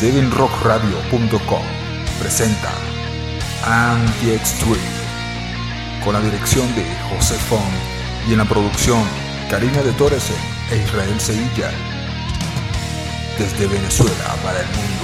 7rockradio.com presenta Anti-Extreme con la dirección de José Font y en la producción Karina de Torres e Israel Sevilla, desde Venezuela para el mundo.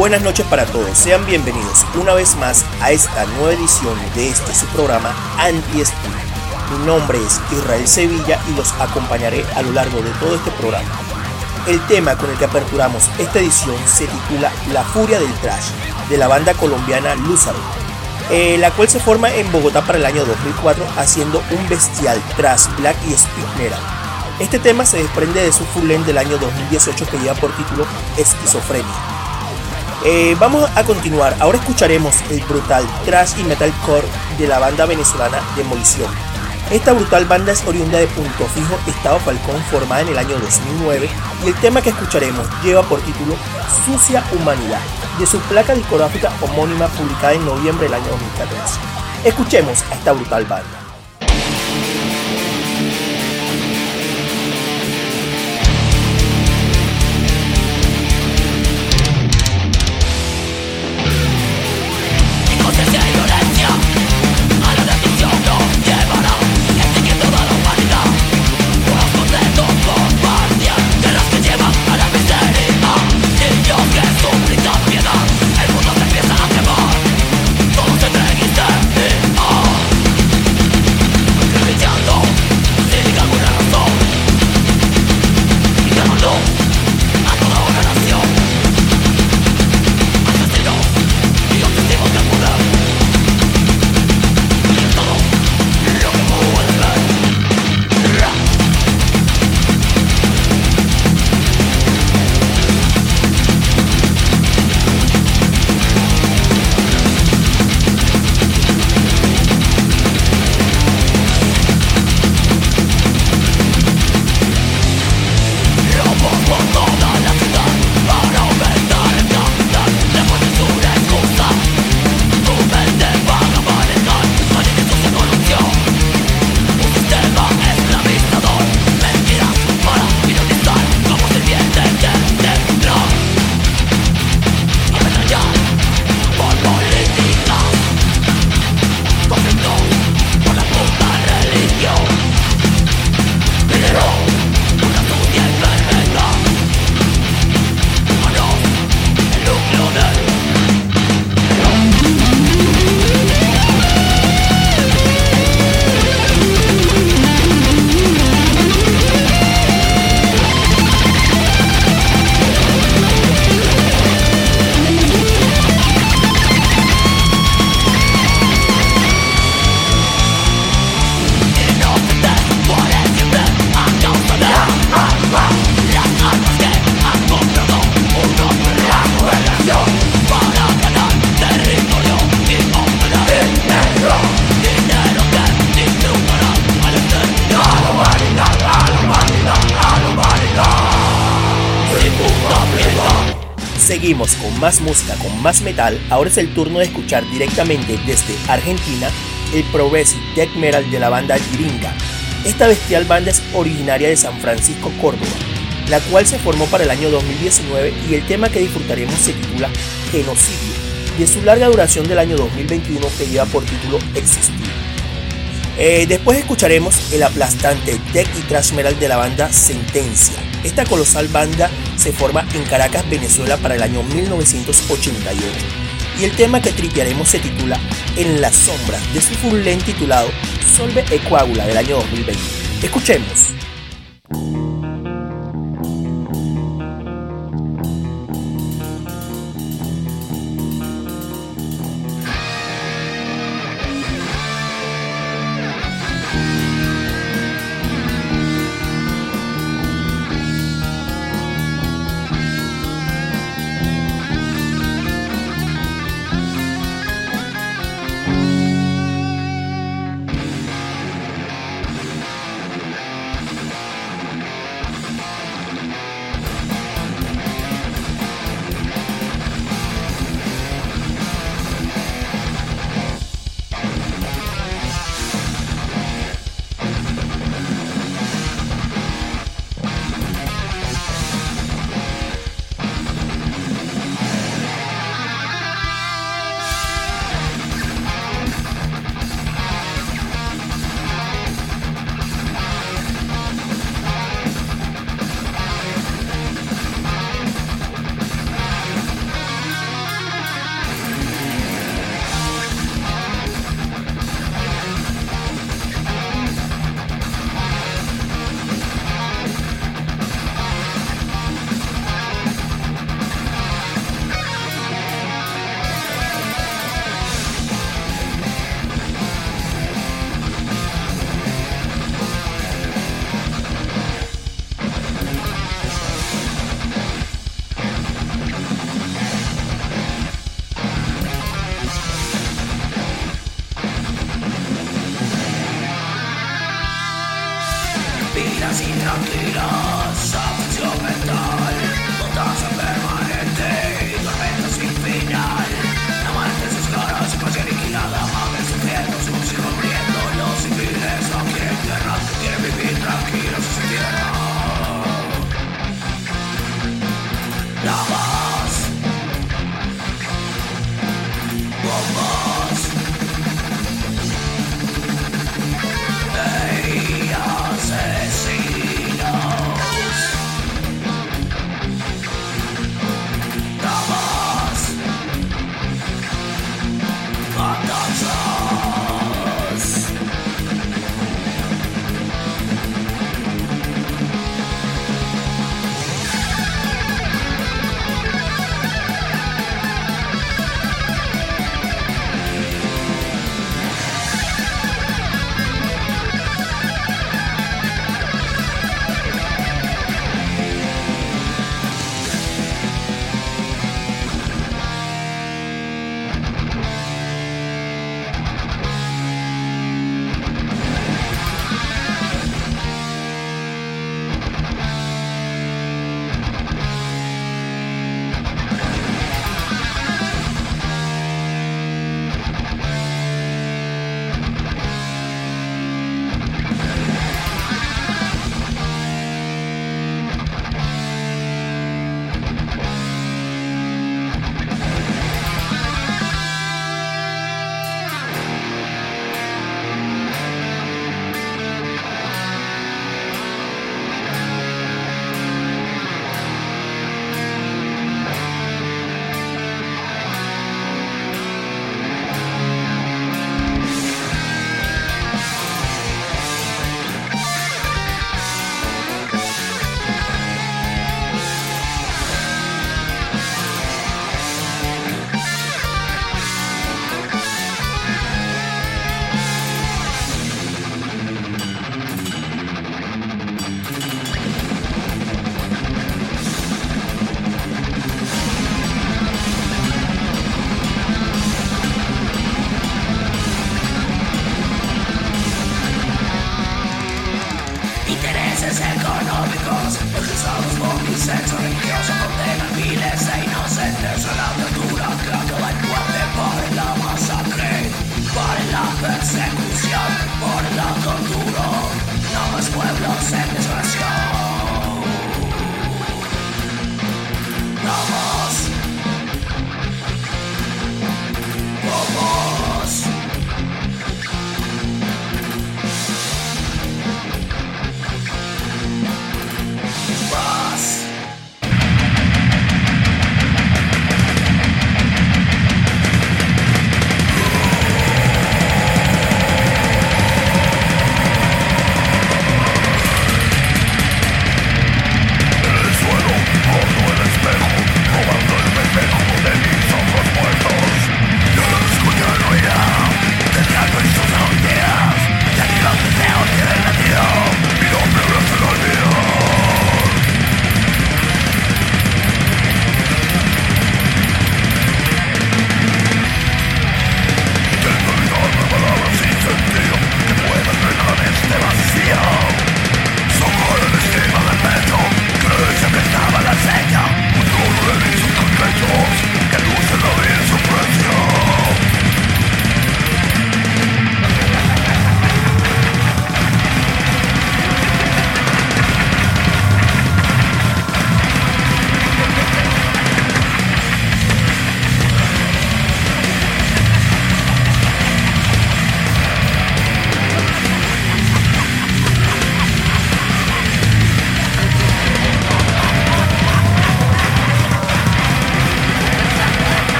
Buenas noches para todos, sean bienvenidos una vez más a esta nueva edición de su programa Anti-Estilo. Mi nombre es Israel Sevilla y los acompañaré a lo largo de todo este programa. El tema con el que aperturamos esta edición se titula La Furia del Trash, de la banda colombiana Lúzaro, la cual se forma en Bogotá para el año 2004 haciendo un bestial thrash, black y speed metal. Este tema se desprende de su full length del año 2018 que lleva por título Esquizofrenia. Vamos a continuar, ahora escucharemos el brutal thrash y metalcore de la banda venezolana Demolición. Esta brutal banda es oriunda de Punto Fijo, Estado Falcón, formada en el año 2009, y el tema que escucharemos lleva por título Sucia Humanidad, de su placa discográfica homónima publicada en noviembre del año 2014. Escuchemos a esta brutal banda. Seguimos con más música, con más metal. Ahora es el turno de escuchar directamente desde Argentina el progressive death metal de la banda Yiringa. Esta bestial banda es originaria de San Francisco, Córdoba, la cual se formó para el año 2019 y el tema que disfrutaremos se titula Genocidio, de su larga duración del año 2021 que lleva por título Existir. Después escucharemos el aplastante death y thrash metal de la banda Sentencia. Esta colosal banda se forma en Caracas, Venezuela para el año 1988 y el tema que tripearemos se titula En las sombras, de su full length titulado Solve e Coagula del año 2020. Escuchemos.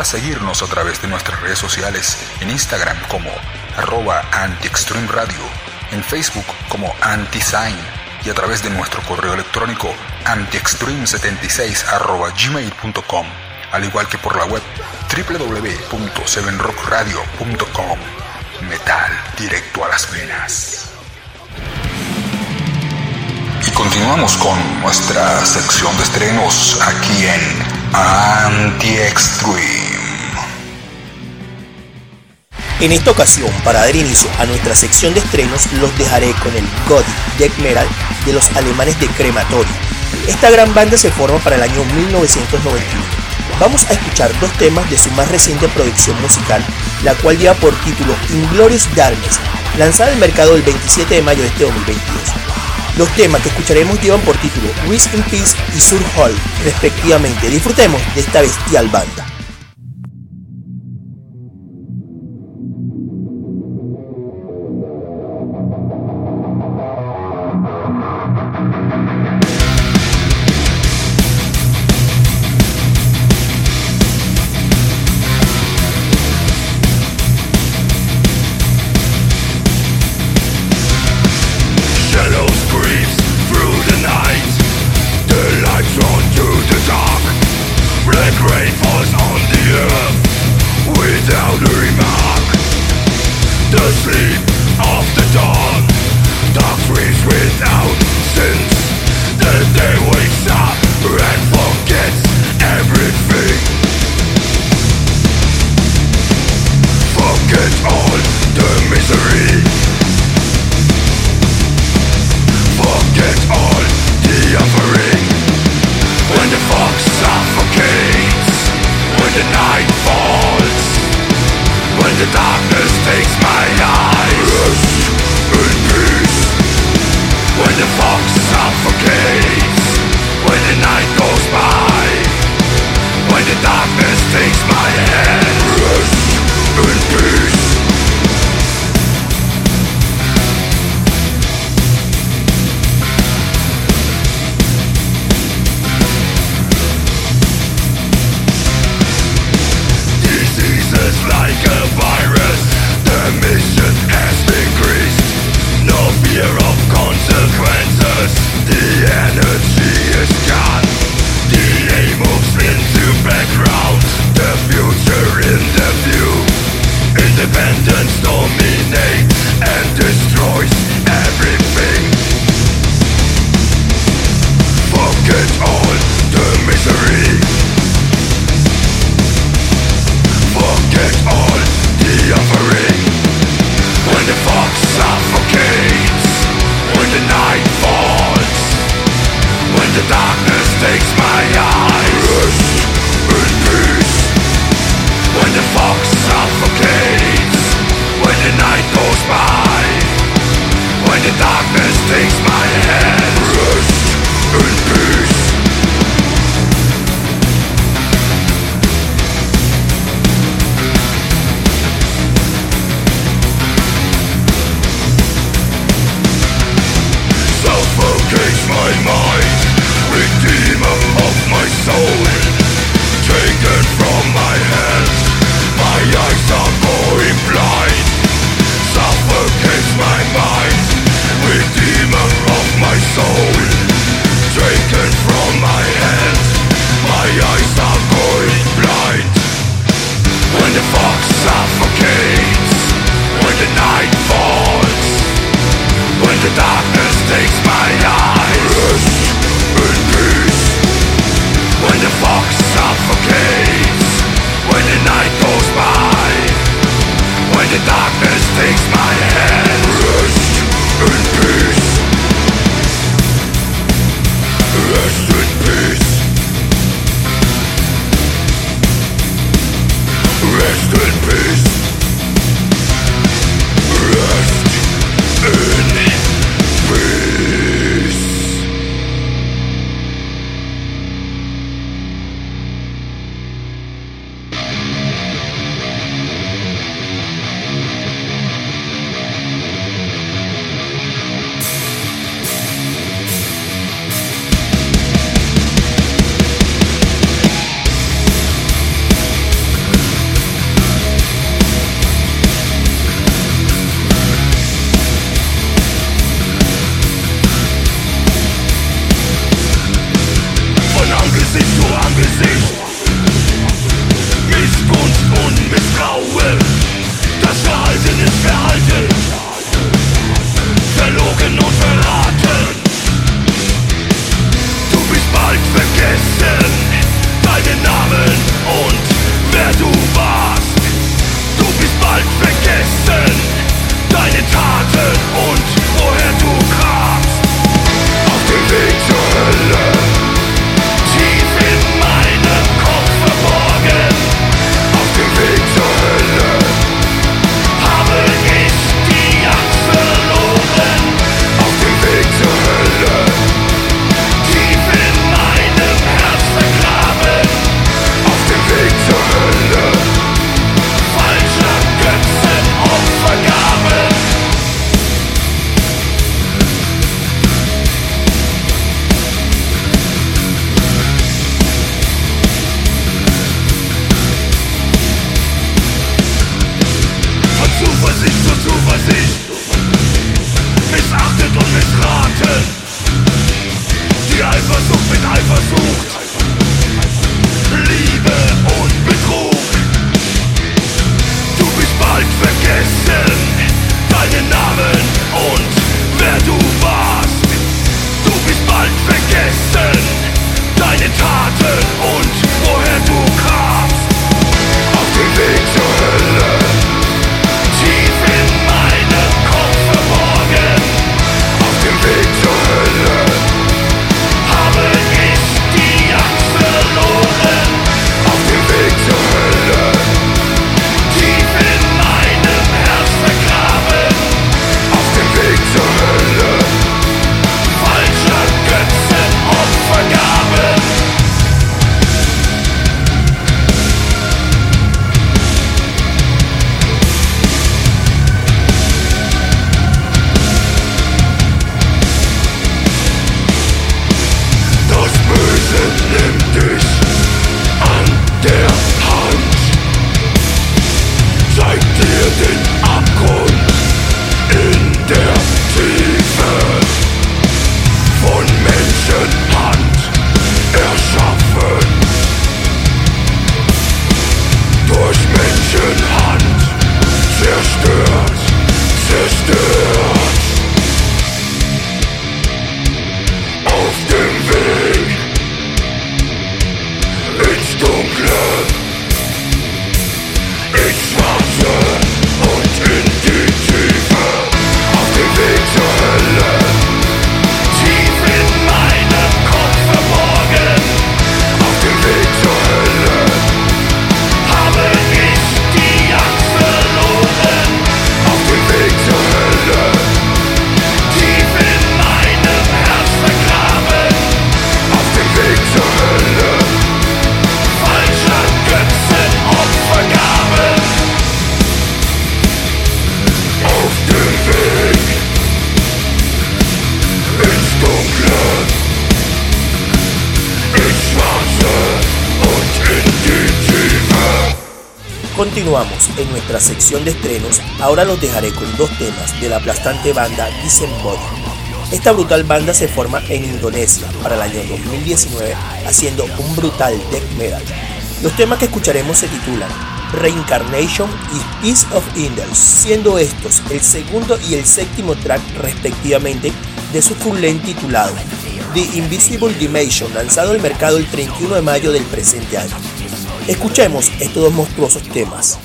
seguirnos a través de nuestras redes sociales en Instagram como @antiextremeradio, en Facebook como antisign y a través de nuestro correo electrónico antiextreme76@gmail.com, al igual que por la web www.7rockradio.com. Metal directo a las venas. Y continuamos con nuestra sección de estrenos aquí en Anti-Extreme. En esta ocasión, para dar inicio a nuestra sección de estrenos, los dejaré con el Gothic Death Metal de los alemanes de Crematory. Esta gran banda se forma para el año 1991. Vamos a escuchar dos temas de su más reciente producción musical, la cual lleva por título Inglorious Darkness, lanzada al mercado el 27 de mayo de este 2022. Los temas que escucharemos llevan por título Rest in Peace y Sur Hall, respectivamente. Disfrutemos de esta bestial banda. Rest in peace. Continuamos en nuestra sección de estrenos. Ahora los dejaré con dos temas de la aplastante banda Disembodied. Esta brutal banda se forma en Indonesia para el año 2019 haciendo un brutal death metal. Los temas que escucharemos se titulan Reincarnation y Piece of Idols, siendo estos el segundo y el séptimo track respectivamente de su full length titulado The Invisible Dimension, lanzado al mercado el 31 de mayo del presente año. Escuchemos estos dos monstruosos temas.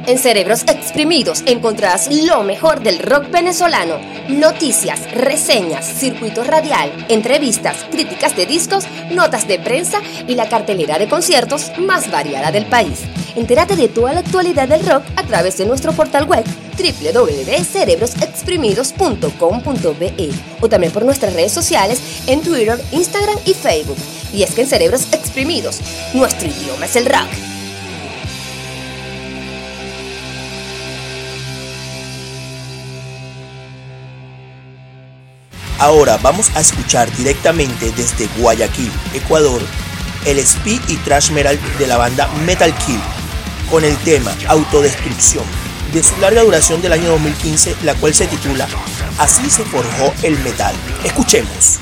En Cerebros Exprimidos encontrarás lo mejor del rock venezolano. Noticias, reseñas, circuito radial, entrevistas, críticas de discos, notas de prensa y la cartelera de conciertos más variada del país. Entérate de toda la actualidad del rock a través de nuestro portal web www.cerebrosexprimidos.com.be o también por nuestras redes sociales en Twitter, Instagram y Facebook. Y es que en Cerebros Exprimidos, nuestro idioma es el rock. Ahora vamos a escuchar directamente desde Guayaquil, Ecuador, el speed y thrash metal de la banda Metal Kill, con el tema Autodestrucción, de su larga duración del año 2015, la cual se titula Así se forjó el metal. Escuchemos.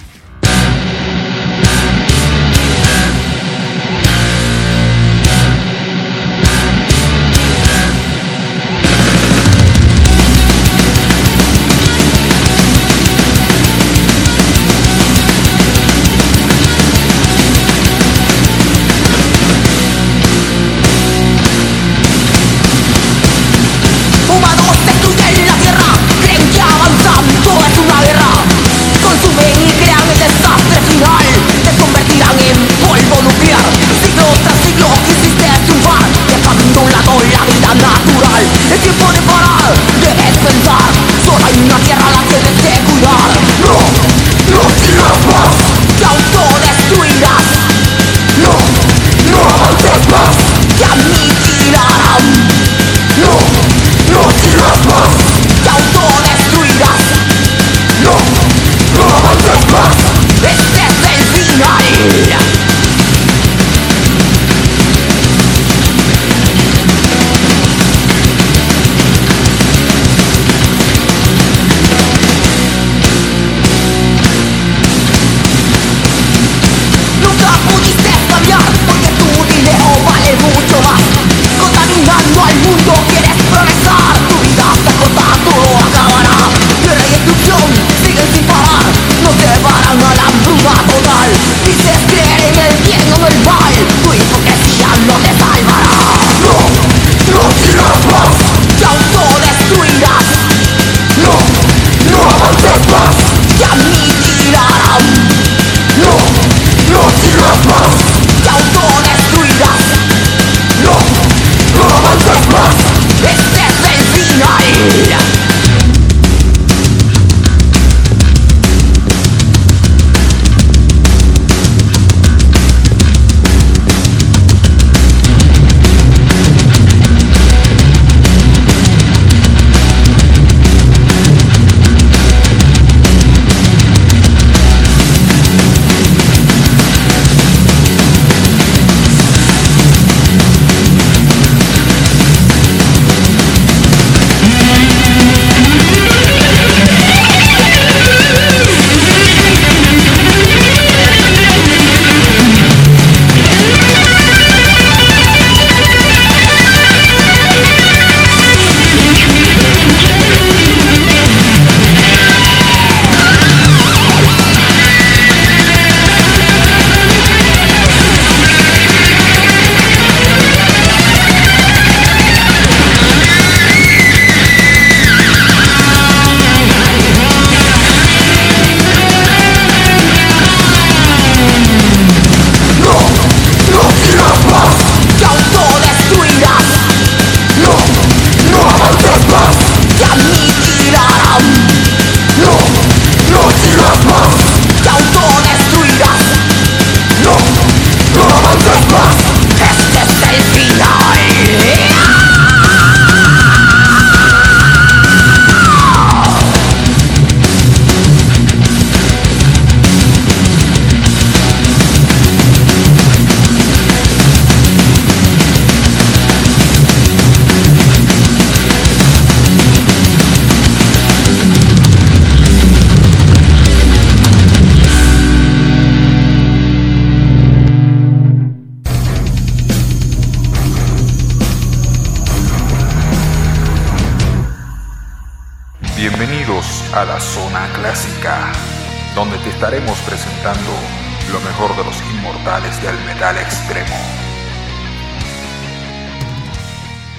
Bienvenidos a la Zona Clásica, donde te estaremos presentando lo mejor de los inmortales del metal extremo.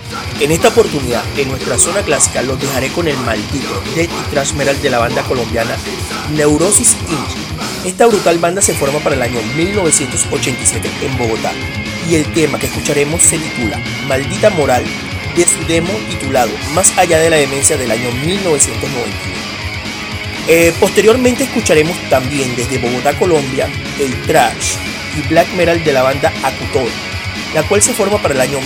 En esta oportunidad, en nuestra zona clásica, los dejaré con el maldito death y thrash metal de la banda colombiana Neurosis Inc. Esta brutal banda se forma para el año 1987 en Bogotá y el tema que escucharemos se titula Maldita Moral, de su demo titulado Más allá de la demencia del año 1991. Posteriormente escucharemos también desde Bogotá, Colombia, el thrash y black metal de la banda Acutor, la cual se forma para el año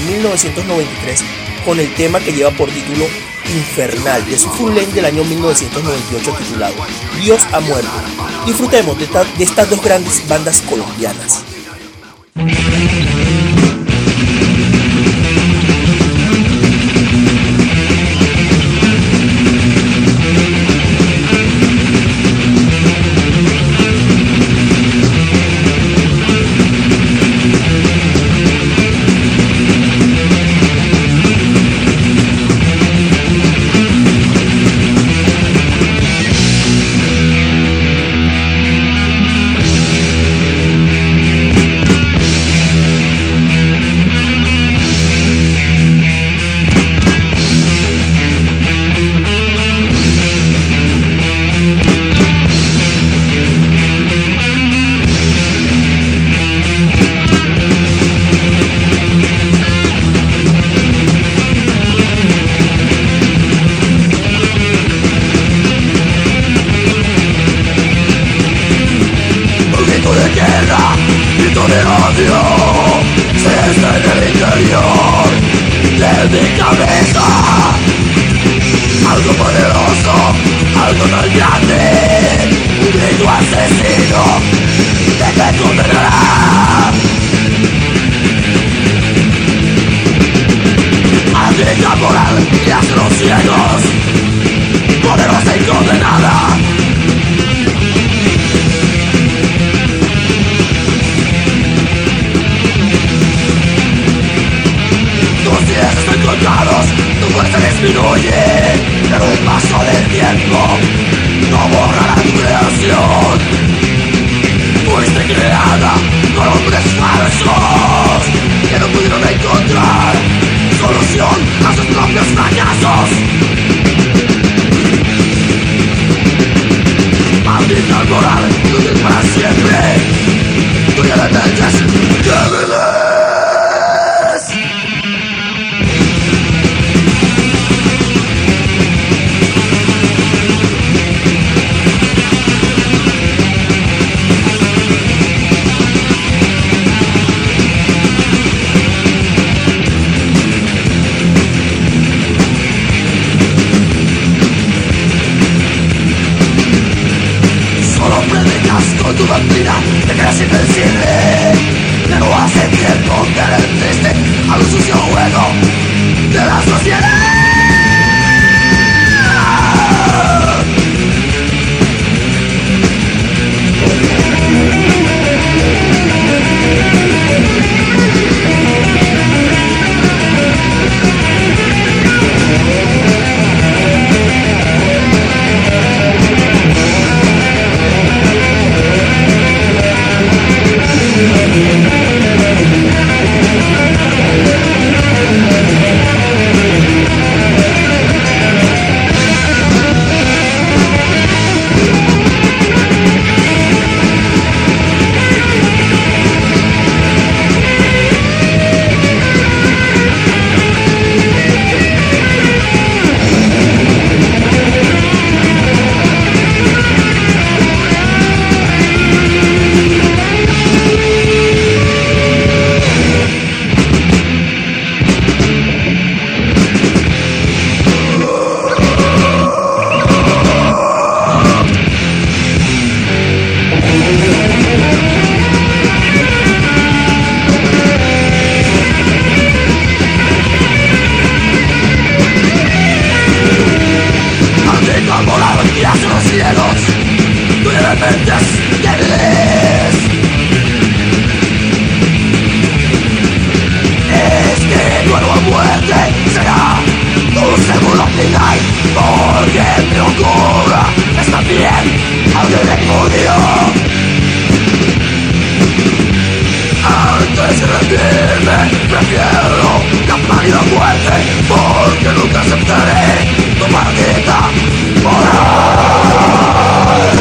1993 con el tema que lleva por título Infernal de su full length del año 1998 titulado Dios ha muerto. Disfrutemos de estas dos grandes bandas colombianas. Prefiero la pálida muerte, porque nunca aceptaré tu maldita moral.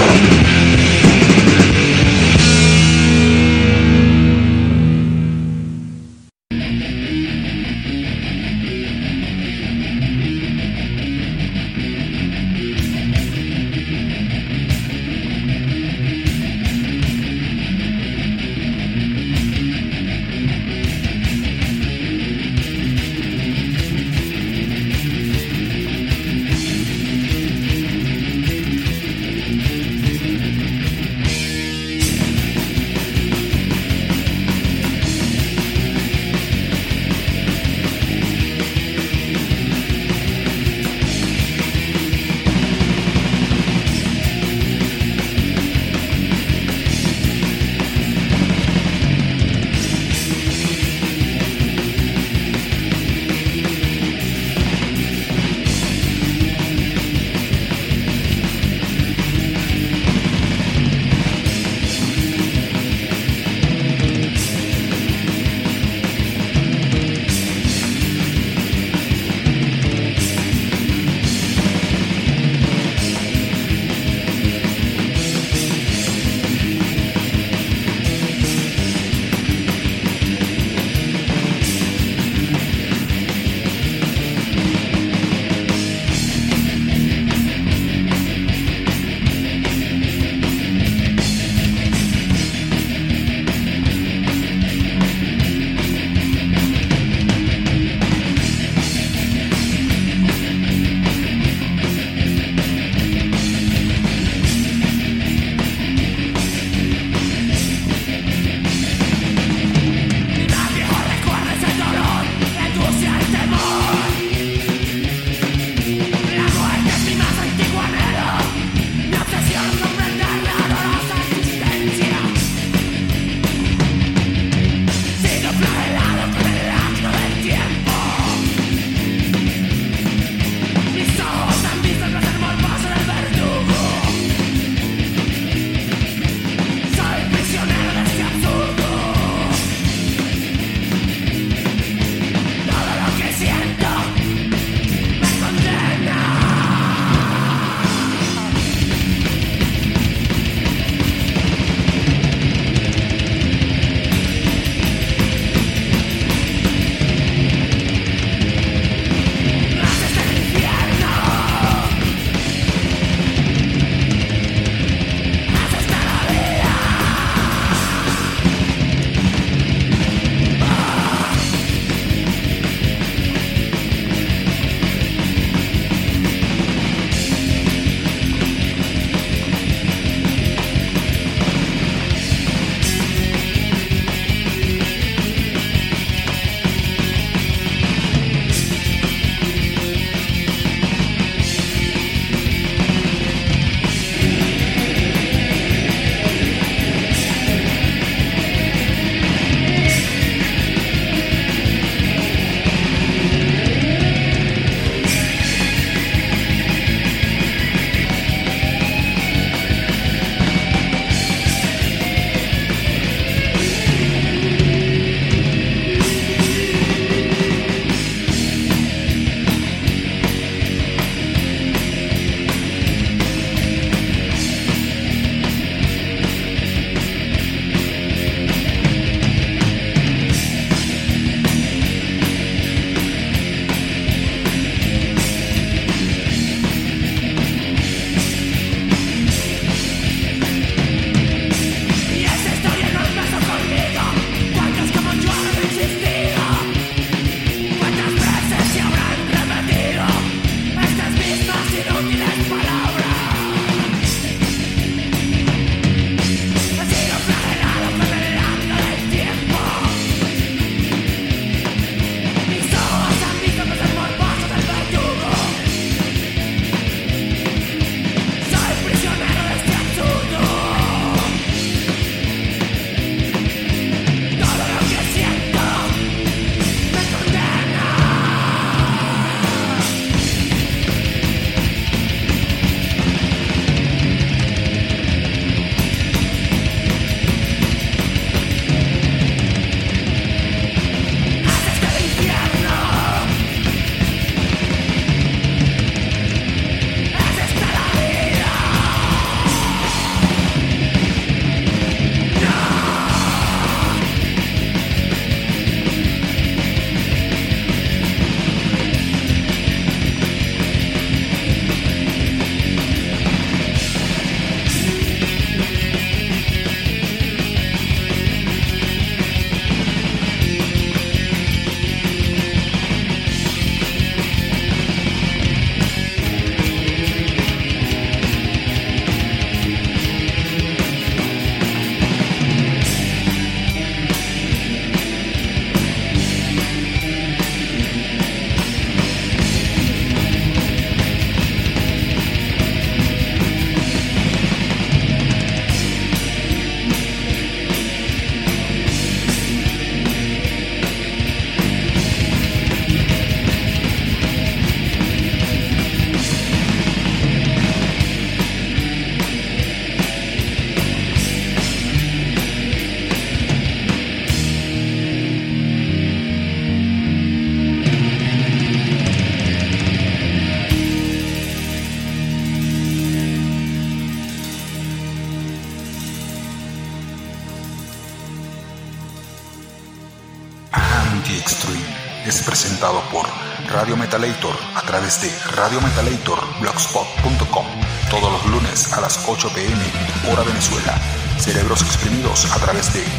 Anti-Extreme es presentado por Radio Metalator a través de radiometalatorblogspot.com todos los lunes a las 8 p.m. hora Venezuela. Cerebros Exprimidos a través de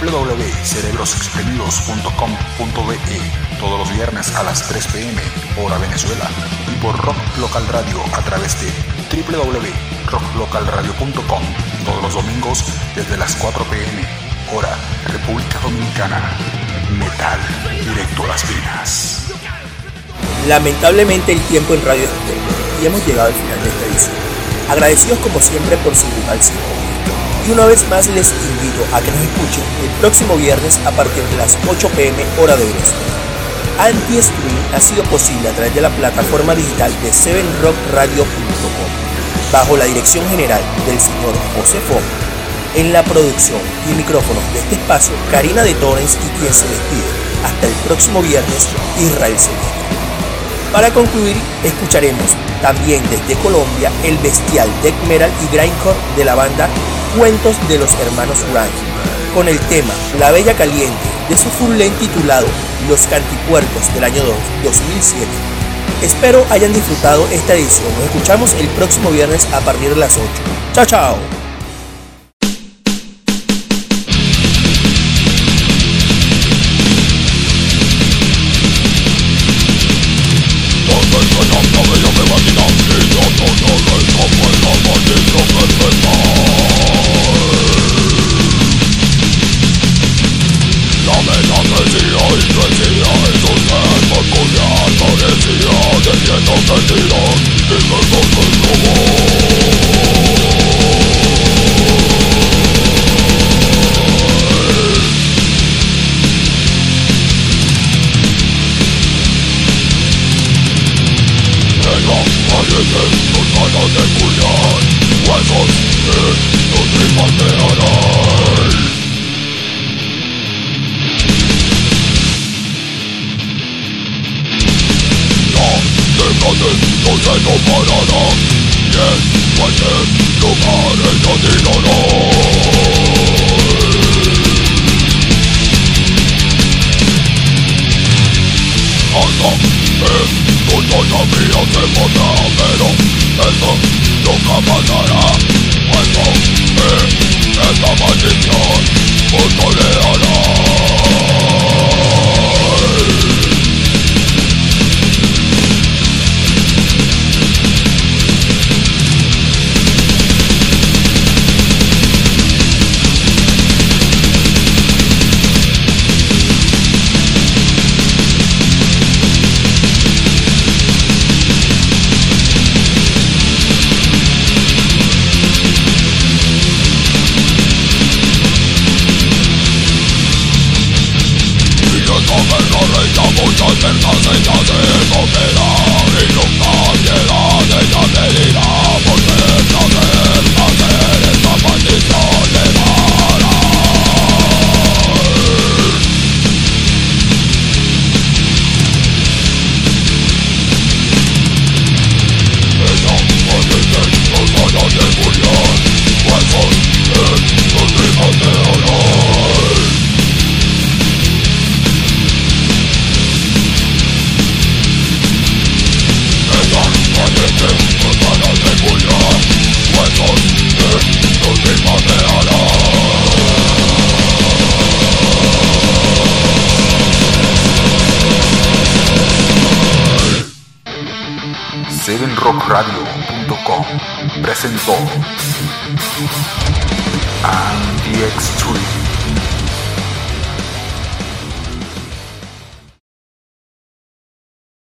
www.cerebrosexprimidos.com.be todos los viernes a las 3 p.m. hora Venezuela y por Rock Local Radio a través de www.rocklocalradio.com todos los domingos desde las 4 p.m. hora República Dominicana. Metal directo a las venas. Lamentablemente el tiempo en radio es corto y hemos llegado al final de esta edición. Agradecidos como siempre por su brutal sintonía. Y una vez más les invito a que nos escuchen el próximo viernes a partir de las 8 p.m. hora de Venezuela. Anti-Extreme ha sido posible a través de la plataforma digital de 7rockradio.com bajo la dirección general del señor José Fon. En la producción y micrófonos de este espacio, Karina de Torrens y quien se despide. Hasta el próximo viernes, Israel Sevilla. Para concluir, escucharemos también desde Colombia el bestial death metal y grindcore de la banda Cuentos de los Hermanos Urán, con el tema La Bella Caliente de su full length titulado Los Cantipuercos del año 2007. Espero hayan disfrutado esta edición. Nos escuchamos el próximo viernes a partir de las 8. Chao, chao. rockradio.com presentó Anti-Extreme.